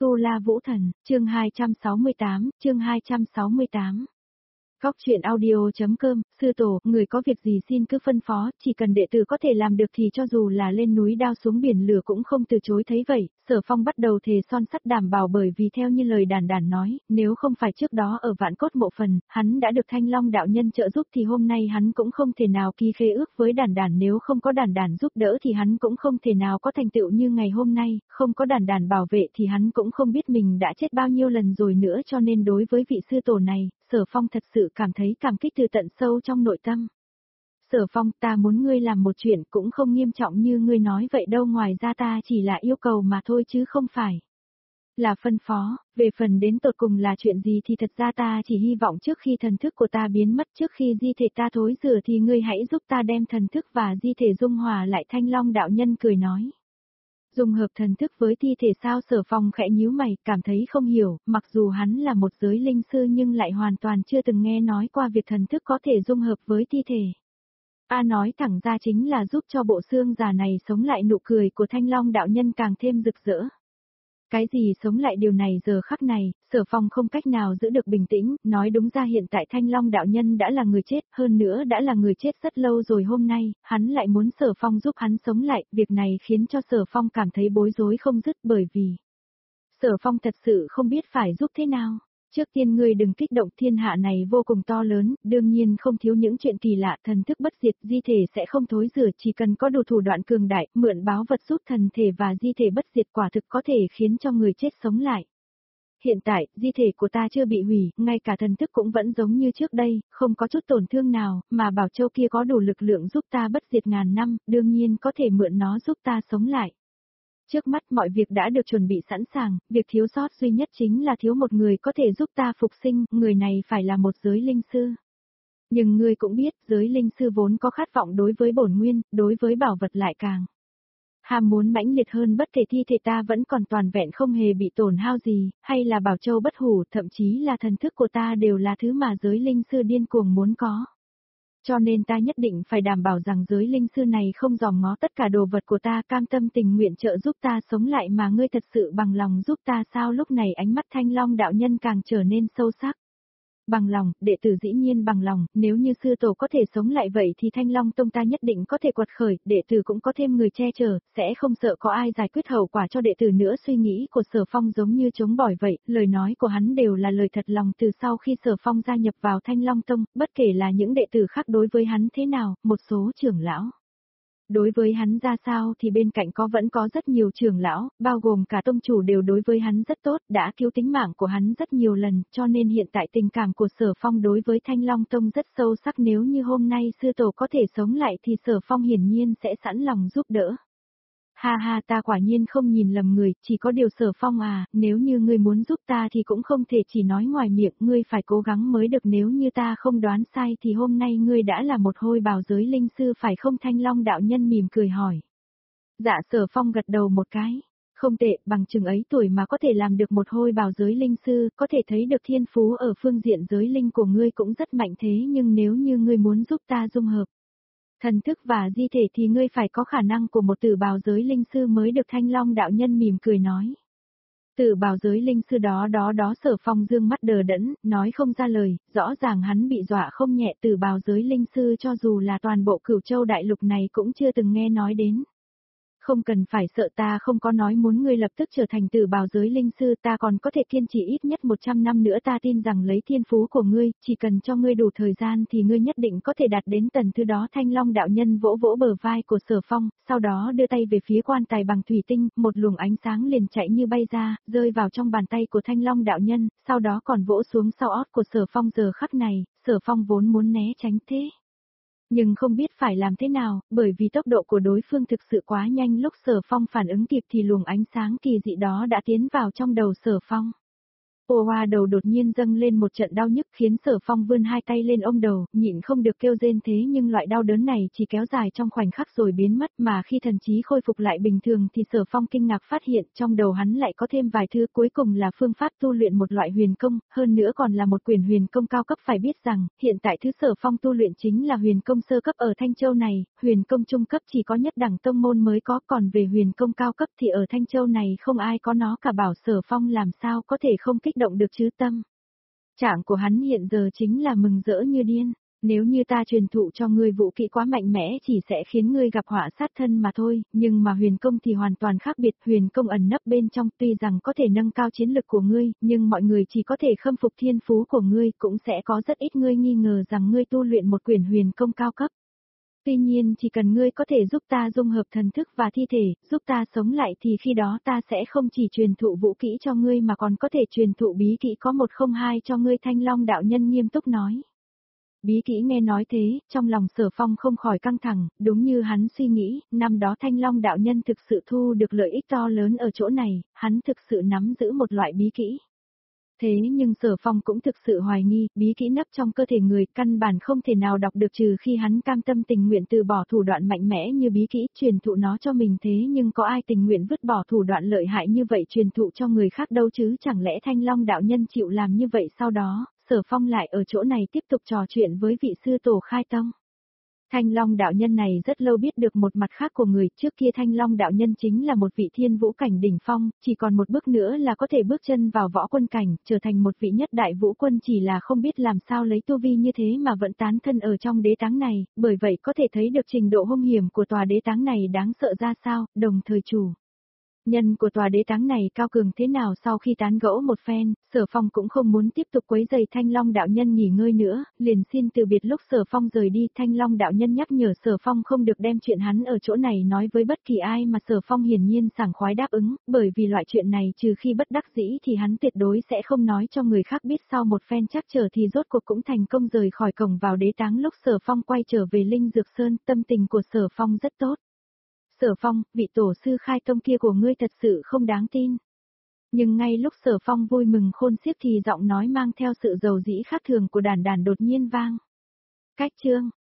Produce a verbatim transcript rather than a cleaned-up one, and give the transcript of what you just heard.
Tu La Vũ Thần, chương hai trăm sáu mươi tám, chương hai trăm sáu mươi tám. Góc truyện audio.com, sư tổ, người có việc gì xin cứ phân phó, chỉ cần đệ tử có thể làm được thì cho dù là lên núi đao xuống biển lửa cũng không từ chối. Thấy vậy, Sở Phong bắt đầu thề son sắt đảm bảo, bởi vì theo như lời đàn đàn nói, nếu không phải trước đó ở Vạn Cốt Mộ Phần, hắn đã được Thanh Long đạo nhân trợ giúp thì hôm nay hắn cũng không thể nào ký khế ước với đàn đàn, nếu không có đàn đàn giúp đỡ thì hắn cũng không thể nào có thành tựu như ngày hôm nay, không có đàn đàn bảo vệ thì hắn cũng không biết mình đã chết bao nhiêu lần rồi nữa, cho nên đối với vị sư tổ này, Sở Phong thật sự cảm thấy cảm kích từ tận sâu trong nội tâm. Sở Phong, ta muốn ngươi làm một chuyện cũng không nghiêm trọng như ngươi nói vậy đâu, ngoài ra ta chỉ là yêu cầu mà thôi chứ không phải là phân phó. Về phần đến tột cùng là chuyện gì thì thật ra ta chỉ hy vọng trước khi thần thức của ta biến mất, trước khi di thể ta thối rửa thì ngươi hãy giúp ta đem thần thức và di thể dung hòa lại. Thanh Long đạo nhân cười nói. Dung hợp thần thức với thi thể sao? Sở Phong khẽ nhíu mày, cảm thấy không hiểu, mặc dù hắn là một giới linh sư nhưng lại hoàn toàn chưa từng nghe nói qua việc thần thức có thể dung hợp với thi thể. A nói thẳng ra chính là giúp cho bộ xương già này sống lại. Nụ cười của Thanh Long đạo nhân càng thêm rực rỡ. Cái gì sống lại? Điều này giờ khắc này, Sở Phong không cách nào giữ được bình tĩnh, nói đúng ra hiện tại Thanh Long đạo nhân đã là người chết, hơn nữa đã là người chết rất lâu rồi, hôm nay, hắn lại muốn Sở Phong giúp hắn sống lại, việc này khiến cho Sở Phong cảm thấy bối rối không dứt, bởi vì Sở Phong thật sự không biết phải giúp thế nào. Trước tiên ngươi đừng kích động, thiên hạ này vô cùng to lớn, đương nhiên không thiếu những chuyện kỳ lạ. Thần thức bất diệt, di thể sẽ không thối rửa, chỉ cần có đủ thủ đoạn cường đại, mượn báo vật giúp thần thể và di thể bất diệt quả thực có thể khiến cho người chết sống lại. Hiện tại, di thể của ta chưa bị hủy, ngay cả thần thức cũng vẫn giống như trước đây, không có chút tổn thương nào, mà Bảo Châu kia có đủ lực lượng giúp ta bất diệt ngàn năm, đương nhiên có thể mượn nó giúp ta sống lại. Trước mắt mọi việc đã được chuẩn bị sẵn sàng, việc thiếu sót duy nhất chính là thiếu một người có thể giúp ta phục sinh, người này phải là một giới linh sư. Nhưng ngươi cũng biết, giới linh sư vốn có khát vọng đối với bổn nguyên, đối với bảo vật lại càng ham muốn mãnh liệt hơn. Bất kể thi thể ta vẫn còn toàn vẹn không hề bị tổn hao gì, hay là Bảo Châu bất hủ, thậm chí là thần thức của ta đều là thứ mà giới linh sư điên cuồng muốn có. Cho nên ta nhất định phải đảm bảo rằng giới linh sư này không dòm ngó tất cả đồ vật của ta, cam tâm tình nguyện trợ giúp ta sống lại. Mà ngươi thật sự bằng lòng giúp ta sao? Lúc này ánh mắt Thanh Long đạo nhân càng trở nên sâu sắc. Bằng lòng, đệ tử dĩ nhiên bằng lòng, nếu như sư tổ có thể sống lại vậy thì Thanh Long tông ta nhất định có thể quật khởi, đệ tử cũng có thêm người che chở, sẽ không sợ có ai giải quyết hậu quả cho đệ tử nữa. Suy nghĩ của Sở Phong giống như trống bỏi vậy, lời nói của hắn đều là lời thật lòng. Từ sau khi Sở Phong gia nhập vào Thanh Long tông, bất kể là những đệ tử khác đối với hắn thế nào, một số trưởng lão đối với hắn ra sao thì bên cạnh có vẫn có rất nhiều trưởng lão, bao gồm cả tông chủ đều đối với hắn rất tốt, đã cứu tính mạng của hắn rất nhiều lần, cho nên hiện tại tình cảm của Sở Phong đối với Thanh Long tông rất sâu sắc. Nếu như hôm nay sư tổ có thể sống lại thì Sở Phong hiển nhiên sẽ sẵn lòng giúp đỡ. Ha ha, ta quả nhiên không nhìn lầm người, chỉ có điều Sở Phong à, nếu như ngươi muốn giúp ta thì cũng không thể chỉ nói ngoài miệng, ngươi phải cố gắng mới được. Nếu như ta không đoán sai thì hôm nay ngươi đã là một hôi bào giới linh sư phải không? Thanh Long đạo nhân mỉm cười hỏi. Dạ. Sở Phong gật đầu một cái. Không tệ, bằng chừng ấy tuổi mà có thể làm được một hôi bào giới linh sư, có thể thấy được thiên phú ở phương diện giới linh của ngươi cũng rất mạnh. Thế nhưng nếu như ngươi muốn giúp ta dung hợp thần thức và di thể thì ngươi phải có khả năng của một tử bào giới linh sư mới được. Thanh Long đạo nhân mỉm cười nói. Tử bào giới linh sư đó đó đó Sở Phong dương mắt đờ đẫn, nói không ra lời, rõ ràng hắn bị dọa không nhẹ. Tử bào giới linh sư cho dù là toàn bộ Cửu Châu đại lục này cũng chưa từng nghe nói đến. Không cần phải sợ, ta không có nói muốn ngươi lập tức trở thành tử bào giới linh sư, ta còn có thể kiên trì ít nhất một trăm năm nữa. Ta tin rằng lấy thiên phú của ngươi, chỉ cần cho ngươi đủ thời gian thì ngươi nhất định có thể đạt đến tầng thứ đó. Thanh Long đạo nhân vỗ vỗ bờ vai của Sở Phong, sau đó đưa tay về phía quan tài bằng thủy tinh, một luồng ánh sáng liền chạy như bay ra, rơi vào trong bàn tay của Thanh Long đạo nhân, sau đó còn vỗ xuống sau ót của Sở Phong. Giờ khắc này, Sở Phong vốn muốn né tránh thế nhưng không biết phải làm thế nào, bởi vì tốc độ của đối phương thực sự quá nhanh. Lúc Sở Phong phản ứng kịp thì luồng ánh sáng kỳ dị đó đã tiến vào trong đầu Sở Phong. Ô hoa đầu đột nhiên dâng lên một trận đau nhức khiến Sở Phong vươn hai tay lên ôm đầu, nhịn không được kêu rên thế nhưng loại đau đớn này chỉ kéo dài trong khoảnh khắc rồi biến mất mà khi thần trí khôi phục lại bình thường thì Sở Phong kinh ngạc phát hiện trong đầu hắn lại có thêm vài thứ cuối cùng là phương pháp tu luyện một loại huyền công, hơn nữa còn là một quyển huyền công cao cấp phải biết rằng, hiện tại thứ Sở Phong tu luyện chính là huyền công sơ cấp ở Thanh Châu này, huyền công trung cấp chỉ có nhất đẳng tông môn mới có còn về huyền công cao cấp thì ở Thanh Châu này không ai có nó cả bảo Sở Phong làm sao có thể không kích động được chứ tâm. Trạng của hắn hiện giờ chính là mừng rỡ như điên, nếu như ta truyền thụ cho ngươi vũ kỹ quá mạnh mẽ chỉ sẽ khiến ngươi gặp họa sát thân mà thôi, nhưng mà huyền công thì hoàn toàn khác biệt, huyền công ẩn nấp bên trong tuy rằng có thể nâng cao chiến lực của ngươi, nhưng mọi người chỉ có thể khâm phục thiên phú của ngươi, cũng sẽ có rất ít người nghi ngờ rằng ngươi tu luyện một quyển huyền công cao cấp. Tuy nhiên chỉ cần ngươi có thể giúp ta dung hợp thần thức và thi thể, giúp ta sống lại thì khi đó ta sẽ không chỉ truyền thụ vũ kỹ cho ngươi mà còn có thể truyền thụ bí kỹ có một không hai cho ngươi. Thanh Long đạo nhân nghiêm túc nói. Bí kỹ nghe nói thế, trong lòng Sở Phong không khỏi căng thẳng, đúng như hắn suy nghĩ, năm đó Thanh Long đạo nhân thực sự thu được lợi ích to lớn ở chỗ này, hắn thực sự nắm giữ một loại bí kỹ. Thế nhưng Sở Phong cũng thực sự hoài nghi, bí kỹ nấp trong cơ thể người căn bản không thể nào đọc được trừ khi hắn cam tâm tình nguyện từ bỏ thủ đoạn mạnh mẽ như bí kỹ truyền thụ nó cho mình thế nhưng có ai tình nguyện vứt bỏ thủ đoạn lợi hại như vậy truyền thụ cho người khác đâu chứ chẳng lẽ Thanh Long đạo nhân chịu làm như vậy sau đó, Sở Phong lại ở chỗ này tiếp tục trò chuyện với vị sư tổ khai tông. Thanh Long đạo nhân này rất lâu biết được một mặt khác của người, trước kia Thanh Long đạo nhân chính là một vị thiên vũ cảnh đỉnh phong, chỉ còn một bước nữa là có thể bước chân vào võ quân cảnh, trở thành một vị nhất đại vũ quân chỉ là không biết làm sao lấy tu vi như thế mà vẫn tán thân ở trong đế táng này, bởi vậy có thể thấy được trình độ hung hiểm của tòa đế táng này đáng sợ ra sao, đồng thời chủ. Nhân của tòa đế táng này cao cường thế nào sau khi tán gẫu một phen, Sở Phong cũng không muốn tiếp tục quấy rầy Thanh Long đạo nhân nghỉ ngơi nữa, liền xin từ biệt. Lúc Sở Phong rời đi, Thanh Long đạo nhân nhắc nhở Sở Phong không được đem chuyện hắn ở chỗ này nói với bất kỳ ai mà Sở Phong hiển nhiên sảng khoái đáp ứng, bởi vì loại chuyện này trừ khi bất đắc dĩ thì hắn tuyệt đối sẽ không nói cho người khác biết. Sau một phen chắc trở thì rốt cuộc cũng thành công rời khỏi cổng vào đế táng. Lúc Sở Phong quay trở về Linh Dược Sơn, tâm tình của Sở Phong rất tốt. Sở Phong, vị tổ sư khai tông kia của ngươi thật sự không đáng tin. Nhưng ngay lúc Sở Phong vui mừng khôn xiết thì giọng nói mang theo sự dầu dĩ khác thường của Đản Đản đột nhiên vang. Cách chương